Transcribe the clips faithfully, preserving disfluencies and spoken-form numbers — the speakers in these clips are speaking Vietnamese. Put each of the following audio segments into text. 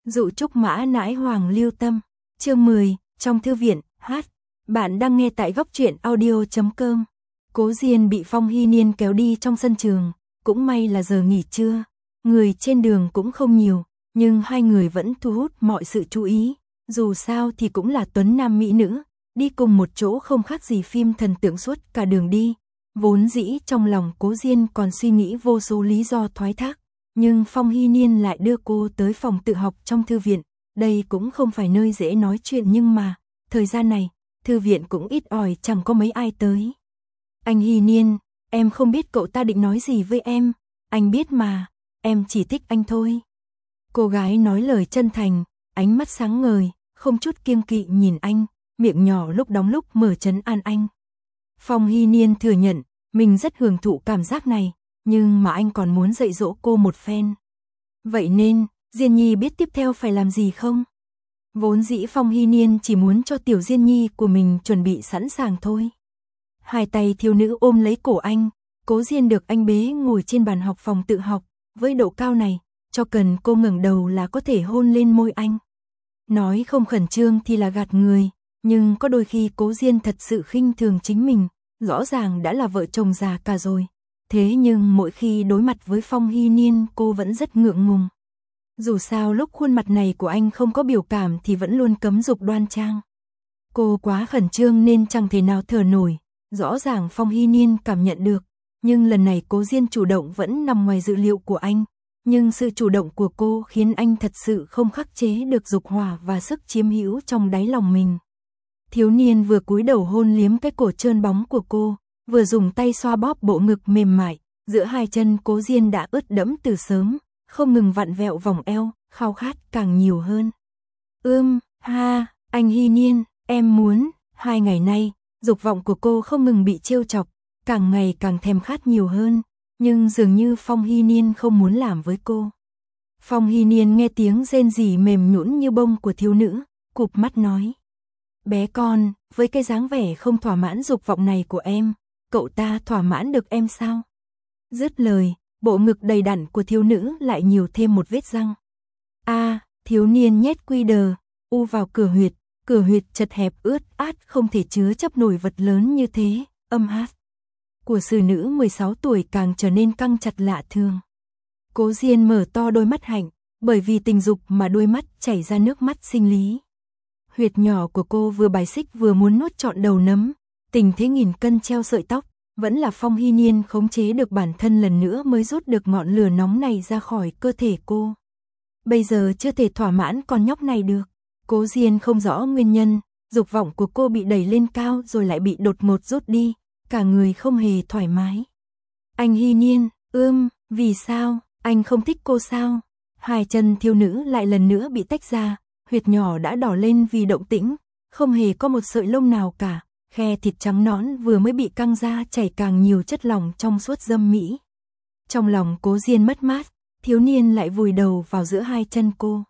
Dụ trúc mã nãi hoàng lưu tâm. Chương mười, trong thư viện, hát. Bạn đang nghe tại góc truyện audio chấm com. Cố Diên bị Phong Hy Niên kéo đi trong sân trường, cũng may là giờ nghỉ trưa, người trên đường cũng không nhiều, nhưng hai người vẫn thu hút mọi sự chú ý, dù sao thì cũng là tuấn nam mỹ nữ, đi cùng một chỗ không khác gì phim thần tượng suốt cả đường đi. Vốn dĩ trong lòng Cố Diên còn suy nghĩ vô số lý do thoái thác, nhưng Phong Hy Niên lại đưa cô tới phòng tự học trong thư viện, đây cũng không phải nơi dễ nói chuyện nhưng mà, thời gian này, thư viện cũng ít ỏi chẳng có mấy ai tới. Anh Hy Niên, em không biết cậu ta định nói gì với em, anh biết mà, em chỉ thích anh thôi. Cô gái nói lời chân thành, ánh mắt sáng ngời, không chút kiêng kỵ nhìn anh, miệng nhỏ lúc đóng lúc mở trấn an anh. Phong Hy Niên thừa nhận, mình rất hưởng thụ cảm giác này, nhưng mà anh còn muốn dạy dỗ cô một phen. Vậy nên, Diên Nhi biết tiếp theo phải làm gì không? Vốn dĩ Phong Hy Niên chỉ muốn cho tiểu Diên Nhi của mình chuẩn bị sẵn sàng thôi. Hai tay thiếu nữ ôm lấy cổ anh, Cố Diên được anh bế ngồi trên bàn học phòng tự học, với độ cao này, cho cần cô ngẩng đầu là có thể hôn lên môi anh. Nói không khẩn trương thì là gạt người, nhưng có đôi khi Cố Diên thật sự khinh thường chính mình, rõ ràng đã là vợ chồng già cả rồi. Thế nhưng mỗi khi đối mặt với Phong Hy Niên cô vẫn rất ngượng ngùng. Dù sao lúc khuôn mặt này của anh không có biểu cảm thì vẫn luôn cấm dục đoan trang. Cô quá khẩn trương nên chẳng thể nào thở nổi, rõ ràng Phong Hy Niên cảm nhận được. Nhưng lần này Cố Diên chủ động vẫn nằm ngoài dự liệu của anh. Nhưng sự chủ động của cô khiến anh thật sự không khắc chế được dục hỏa và sức chiếm hữu trong đáy lòng mình. Thiếu niên vừa cúi đầu hôn liếm cái cổ trơn bóng của cô, vừa dùng tay xoa bóp bộ ngực mềm mại, giữa hai chân Cố Diên đã ướt đẫm từ sớm, không ngừng vặn vẹo vòng eo, khao khát càng nhiều hơn. Ưm, ha, anh Hy Niên, em muốn, hai ngày nay, dục vọng của cô không ngừng bị trêu chọc, càng ngày càng thèm khát nhiều hơn, nhưng dường như Phong Hy Niên không muốn làm với cô. Phong Hy Niên nghe tiếng rên rỉ mềm nhũn như bông của thiếu nữ, cụp mắt nói. Bé con, với cái dáng vẻ không thỏa mãn dục vọng này của em, cậu ta thỏa mãn được em sao? Dứt lời, bộ ngực đầy đặn của thiếu nữ lại nhiều thêm một vết răng. A, à, thiếu niên nhét quy đờ, u vào cửa huyệt, cửa huyệt chật hẹp ướt át không thể chứa chấp nổi vật lớn như thế, âm hát của sư nữ mười sáu tuổi càng trở nên căng chặt lạ thường. Cố Diên mở to đôi mắt hạnh, bởi vì tình dục mà đôi mắt chảy ra nước mắt sinh lý. Huyệt nhỏ của cô vừa bài xích vừa muốn nuốt trọn đầu nấm, tình thế nghìn cân treo sợi tóc, vẫn là Phong Hy Niên khống chế được bản thân lần nữa mới rút được ngọn lửa nóng này ra khỏi cơ thể cô. Bây giờ chưa thể thỏa mãn con nhóc này được. Cố Diên không rõ nguyên nhân, dục vọng của cô bị đẩy lên cao rồi lại bị đột ngột rút đi, cả người không hề thoải mái. Anh Hy Niên, ưm, vì sao, anh không thích cô sao? Hai chân thiếu nữ lại lần nữa bị tách ra, huyệt nhỏ đã đỏ lên vì động tĩnh, không hề có một sợi lông nào cả, khe thịt trắng nõn vừa mới bị căng ra chảy càng nhiều chất lỏng trong suốt dâm mỹ. Trong lòng Cố Diên mất mát, thiếu niên lại vùi đầu vào giữa hai chân cô.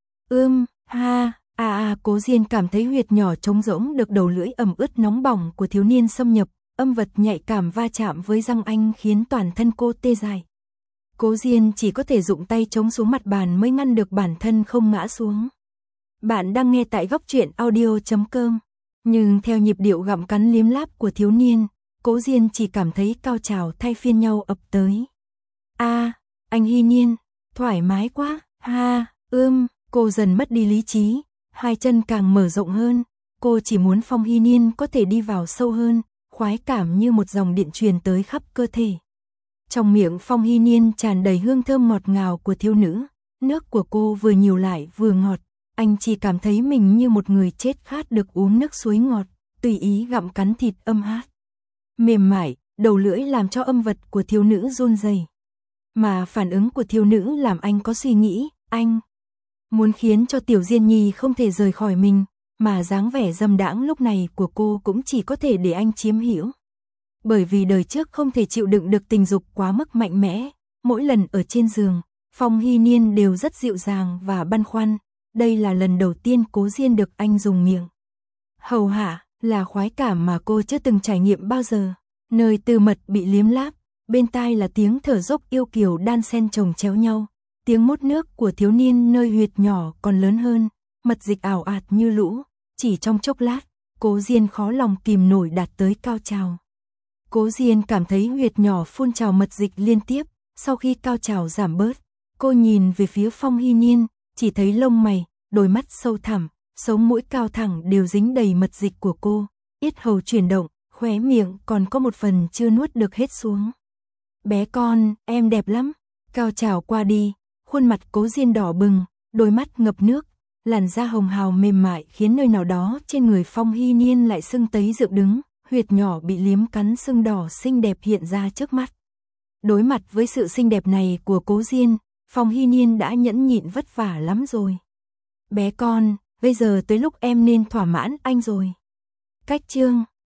Ưm, ha, à à Cố Diên cảm thấy huyệt nhỏ trống rỗng được đầu lưỡi ẩm ướt nóng bỏng của thiếu niên xâm nhập, âm vật nhạy cảm va chạm với răng anh khiến toàn thân cô tê dại. Cố Diên chỉ có thể dụng tay chống xuống mặt bàn mới ngăn được bản thân không ngã xuống. Bạn đang nghe tại góc truyện audio chấm com. Nhưng theo nhịp điệu gặm cắn liếm láp của thiếu niên, Cố Diên chỉ cảm thấy cao trào thay phiên nhau ập tới. A, à, anh Hy Niên, thoải mái quá, ha, ưm, cô dần mất đi lý trí, hai chân càng mở rộng hơn, cô chỉ muốn Phong Hy Niên có thể đi vào sâu hơn, khoái cảm như một dòng điện truyền tới khắp cơ thể. Trong miệng Phong Hy Niên tràn đầy hương thơm ngọt ngào của thiếu nữ, nước của cô vừa nhiều lại vừa ngọt. Anh chỉ cảm thấy mình như một người chết khát được uống nước suối ngọt, tùy ý gặm cắn thịt âm hát. Mềm mại, đầu lưỡi làm cho âm vật của thiếu nữ run rẩy. Mà phản ứng của thiếu nữ làm anh có suy nghĩ, anh muốn khiến cho tiểu Diên Nhi không thể rời khỏi mình, mà dáng vẻ dâm đãng lúc này của cô cũng chỉ có thể để anh chiếm hữu. Bởi vì đời trước không thể chịu đựng được tình dục quá mức mạnh mẽ, mỗi lần ở trên giường, Phong Hy Niên đều rất dịu dàng và băn khoăn. Đây là lần đầu tiên Cố Diên được anh dùng miệng hầu hạ, là khoái cảm mà cô chưa từng trải nghiệm bao giờ. Nơi tư mật bị liếm láp, bên tai là tiếng thở dốc yêu kiều đan xen chồng chéo nhau, Tiếng mút nước của thiếu niên nơi huyệt nhỏ còn lớn hơn, mật dịch ảo ạt như lũ, chỉ trong chốc lát, Cố Diên khó lòng kìm nổi đạt tới cao trào. Cố Diên cảm thấy huyệt nhỏ phun trào mật dịch liên tiếp, sau khi cao trào giảm bớt, cô nhìn về phía Phong Hy Niên, chỉ thấy lông mày, đôi mắt sâu thẳm, sống mũi cao thẳng đều dính đầy mật dịch của cô, yết hầu chuyển động, khóe miệng còn có một phần chưa nuốt được hết xuống. Bé con, em đẹp lắm. Cao trào qua đi, khuôn mặt Cố Diên đỏ bừng, đôi mắt ngập nước, làn da hồng hào mềm mại khiến nơi nào đó trên người Phong Hy Niên lại sưng tấy dựng đứng, huyệt nhỏ bị liếm cắn sưng đỏ xinh đẹp hiện ra trước mắt. Đối mặt với sự xinh đẹp này của Cố Diên, Phong Hy Niên đã nhẫn nhịn vất vả lắm rồi. Bé con, bây giờ tới lúc em nên thỏa mãn anh rồi. Cách chương